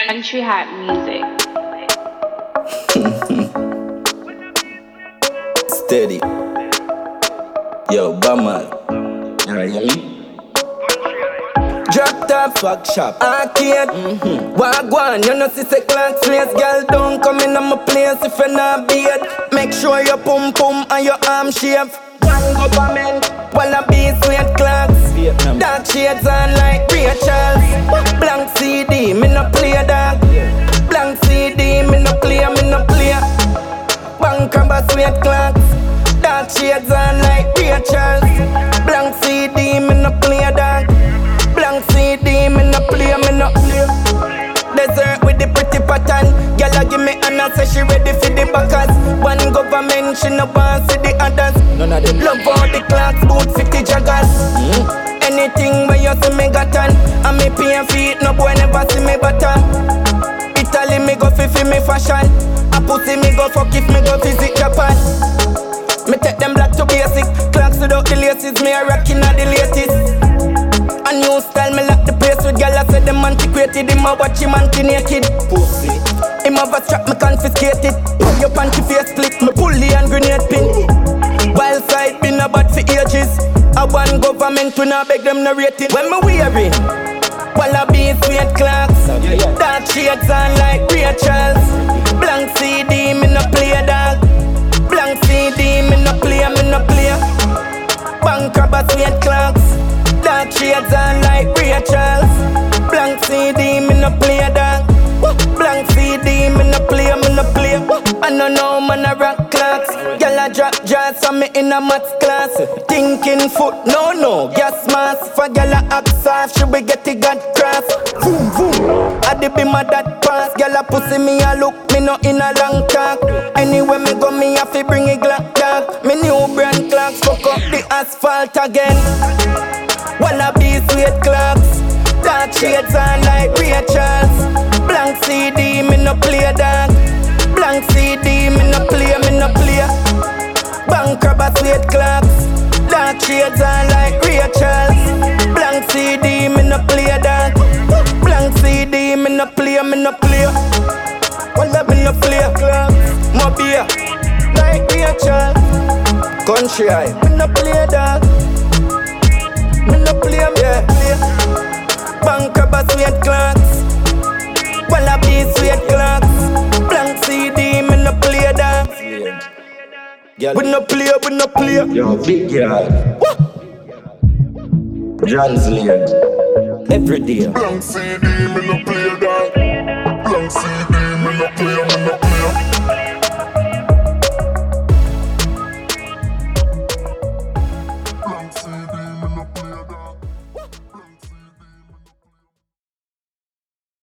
Country Hat Music. Steady. Yo, Bama. You hear me? Drop top, fuck shop, arcade. Wagwan, you know, see Clark's place. Girl, don't come in on my place if you're not beat. Make sure your pum pum and your arm shape. One government, Wallaby, sweet Clarks. Dark shades on like Rachel. Blank CD, me no play that. Blank CD, me no play. Bank and sweet Clarks. Dark shades on like Rachel. Blank CD, me no play that. Blank CD, me no play. Desert with the pretty pattern. Gyal give me Anna, say she ready for the backers. One government, she no want see the others. None of them love all the Clarks, boot 50 joggers. Anything where you see me got on, and me pay and feet, no boy never see me bottom. Italy me go fi me fashion. A pussy me go fuck if me go visit Japan. Me take them black to basic. Clarks without the laces, me a rockin' at the latest. A new style, me lock the place with gyal. I said them antiquated, him a watch him anti-naked. Pussy, him have a strap, me confiscated. Put your panty face split, me pull the hand grenade pin. Wild side been a bad for ages. I want government to not beg them no rating. When me wearing Wallaby, sweet Clarks. Dark shades on like Rachel's. Blank CD, me no play dog. Blank CD, me no play. Bank robber, sweet Clarks. Dark shades on like Rachel's. Blank CD, me no play dog. Blank CD, me no play. I don't know man a rock Clarks. Gyal a drop jars on me in a maths class. Thinking foot, no, gas mask. For gyal a act soft, she will get the God cross. Boom, boom, I dey be my dad pass. Gyal a pussy me a look, me no in a long talk. Anywhere me go, me have to bring a Glock dog. Me new brand Clarks, fuck up the asphalt again. Wallaby, sweet Clarks. Dark shades on like Rachel's. Blank CD, me no play dog. Blank CD, me no play. Bank robber, sweet Clarks. Dark shades on like Rachel's. Blank CD, me no play dog. Blank CD, me no play. Walla me no play Clarks. More beer, like Rachel. Country Eye, me no play dog. Me no play, Bank robber, sweet Clarks. Wallaby, sweet Clarks. Blank CD, me no play that. We no play. Yo, big girl. What? John's Lane. Every day. Blank CD, me no